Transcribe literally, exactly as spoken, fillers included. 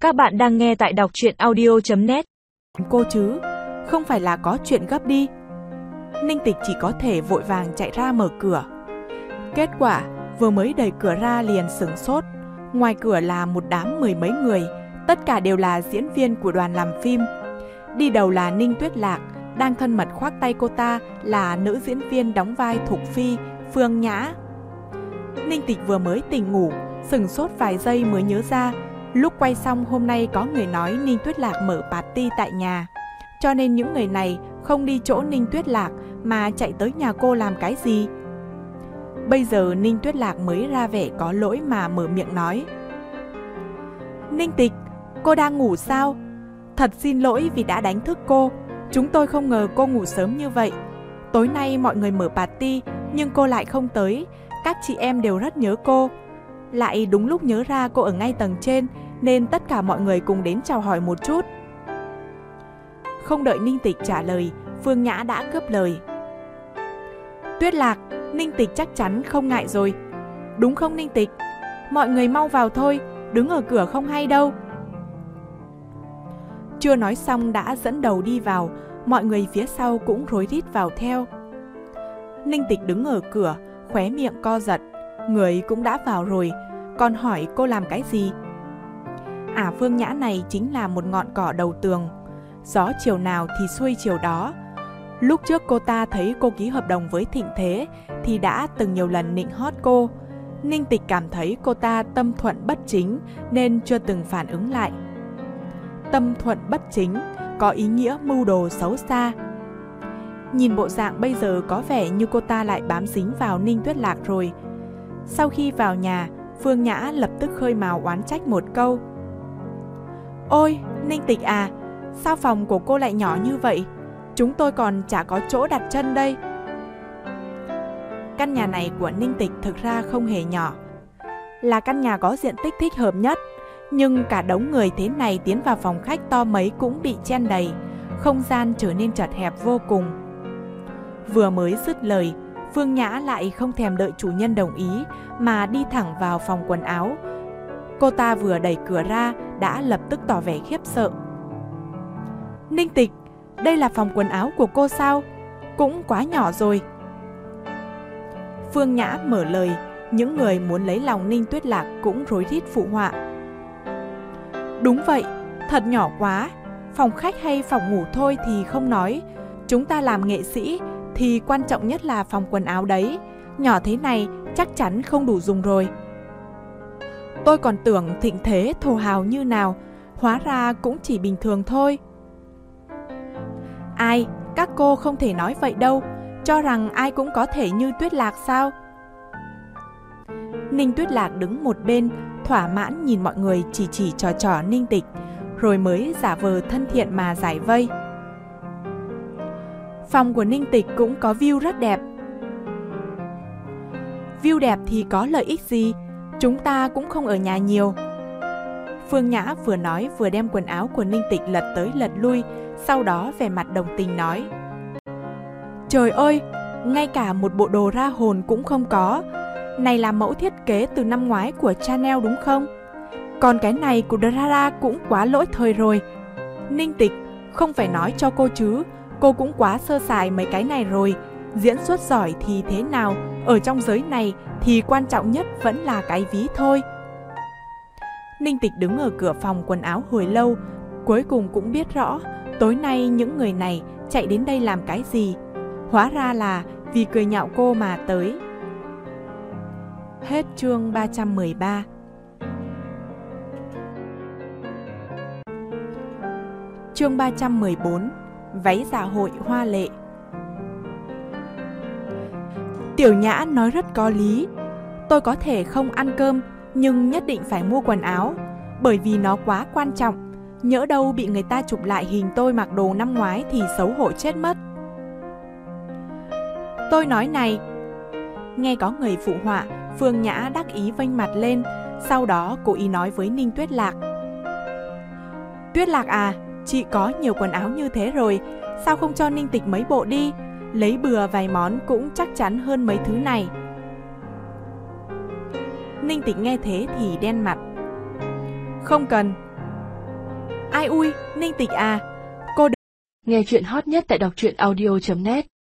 Các bạn đang nghe tại đọc truyện audio chấm net. Cô chứ, không phải là có chuyện gấp đi. Ninh Tịch chỉ có thể vội vàng chạy ra mở cửa. Kết quả, vừa mới đẩy cửa ra liền sửng sốt. Ngoài cửa là một đám mười mấy người, tất cả đều là diễn viên của đoàn làm phim. Đi đầu là Ninh Tuyết Lạc, đang thân mật khoác tay cô ta là nữ diễn viên đóng vai Thục Phi, Phương Nhã. Ninh Tịch vừa mới tỉnh ngủ, sửng sốt vài giây mới nhớ ra, lúc quay xong hôm nay có người nói Ninh Tuyết Lạc mở party tại nhà, cho nên những người này không đi chỗ Ninh Tuyết Lạc mà chạy tới nhà cô làm cái gì. Bây giờ Ninh Tuyết Lạc mới ra vẻ có lỗi mà mở miệng nói: Ninh Tịch, cô đang ngủ sao? Thật xin lỗi vì đã đánh thức cô. Chúng tôi không ngờ cô ngủ sớm như vậy. Tối nay mọi người mở party nhưng cô lại không tới. Các chị em đều rất nhớ cô. Lại đúng lúc nhớ ra cô ở ngay tầng trên, nên tất cả mọi người cùng đến chào hỏi một chút. Không đợi Ninh Tịch trả lời, Phương Nhã đã cướp lời: Tuyết Lạc, Ninh Tịch chắc chắn không ngại rồi. Đúng không Ninh Tịch? Mọi người mau vào thôi, đứng ở cửa không hay đâu. Chưa nói xong đã dẫn đầu đi vào, mọi người phía sau cũng rối rít vào theo. Ninh Tịch đứng ở cửa, khóe miệng co giật. Người cũng đã vào rồi, còn hỏi cô làm cái gì? À, Phương Nhã này chính là một ngọn cỏ đầu tường, gió chiều nào thì xuôi chiều đó. Lúc trước cô ta thấy cô ký hợp đồng với Thịnh Thế thì đã từng nhiều lần nịnh hót cô. Ninh Tịch cảm thấy cô ta tâm thuận bất chính nên chưa từng phản ứng lại. Tâm thuận bất chính có ý nghĩa mưu đồ xấu xa. Nhìn bộ dạng bây giờ có vẻ như cô ta lại bám dính vào Ninh Tuyết Lạc rồi. Sau khi vào nhà, Phương Nhã lập tức khơi mào oán trách một câu: Ôi, Ninh Tịch à, sao phòng của cô lại nhỏ như vậy? Chúng tôi còn chả có chỗ đặt chân đây. Căn nhà này của Ninh Tịch thực ra không hề nhỏ, là căn nhà có diện tích thích hợp nhất. Nhưng cả đống người thế này tiến vào phòng khách to mấy cũng bị chen đầy, không gian trở nên chật hẹp vô cùng. Vừa mới dứt lời, Phương Nhã lại không thèm đợi chủ nhân đồng ý mà đi thẳng vào phòng quần áo. Cô ta vừa đẩy cửa ra đã lập tức tỏ vẻ khiếp sợ. Ninh Tịch, đây là phòng quần áo của cô sao? Cũng quá nhỏ rồi. Phương Nhã mở lời, những người muốn lấy lòng Ninh Tuyết Lạc cũng rối rít phụ họa. Đúng vậy, thật nhỏ quá. Phòng khách hay phòng ngủ thôi thì không nói, chúng ta làm nghệ sĩ thì quan trọng nhất là phòng quần áo đấy. Nhỏ thế này chắc chắn không đủ dùng rồi. Tôi còn tưởng Thịnh Thế thổ hào như nào, hóa ra cũng chỉ bình thường thôi. Ai, các cô không thể nói vậy đâu, cho rằng ai cũng có thể như Tuyết Lạc sao? Ninh Tuyết Lạc đứng một bên, thỏa mãn nhìn mọi người chỉ chỉ trò trò Ninh Tịch, rồi mới giả vờ thân thiện mà giải vây. Phòng của Ninh Tịch cũng có view rất đẹp. View đẹp thì có lợi ích gì? Chúng ta cũng không ở nhà nhiều. Phương Nhã vừa nói vừa đem quần áo của Ninh Tịch lật tới lật lui, sau đó vẻ mặt đồng tình nói: Trời ơi, ngay cả một bộ đồ ra hồn cũng không có. Này là mẫu thiết kế từ năm ngoái của Chanel đúng không? Còn cái này của Zara cũng quá lỗi thời rồi. Ninh Tịch, không phải nói cho cô chứ, cô cũng quá sơ sài mấy cái này rồi. Diễn xuất giỏi thì thế nào, ở trong giới này thì quan trọng nhất vẫn là cái ví thôi. Ninh Tịch đứng ở cửa phòng quần áo hồi lâu, cuối cùng cũng biết rõ tối nay những người này chạy đến đây làm cái gì. Hóa ra là vì cười nhạo cô mà tới. Hết chương ba trăm mười ba. Chương ba trăm mười bốn. Váy dạ hội hoa lệ. Tiểu Nhã nói rất có lý. Tôi có thể không ăn cơm, nhưng nhất định phải mua quần áo, bởi vì nó quá quan trọng. Nhỡ đâu bị người ta chụp lại hình tôi mặc đồ năm ngoái thì xấu hổ chết mất. Tôi nói này. Nghe có người phụ họa, Phương Nhã đắc ý vênh mặt lên, sau đó cố ý nói với Ninh Tuyết Lạc: Tuyết Lạc à, chị có nhiều quần áo như thế rồi, sao không cho Ninh Tịch mấy bộ đi? Lấy bừa vài món cũng chắc chắn hơn mấy thứ này. Ninh Tịch nghe thế thì đen mặt. Không cần. Ui, Ninh Tịch à, cô đừng... Nghe chuyện hot nhất tại đọc truyện audio chấm net.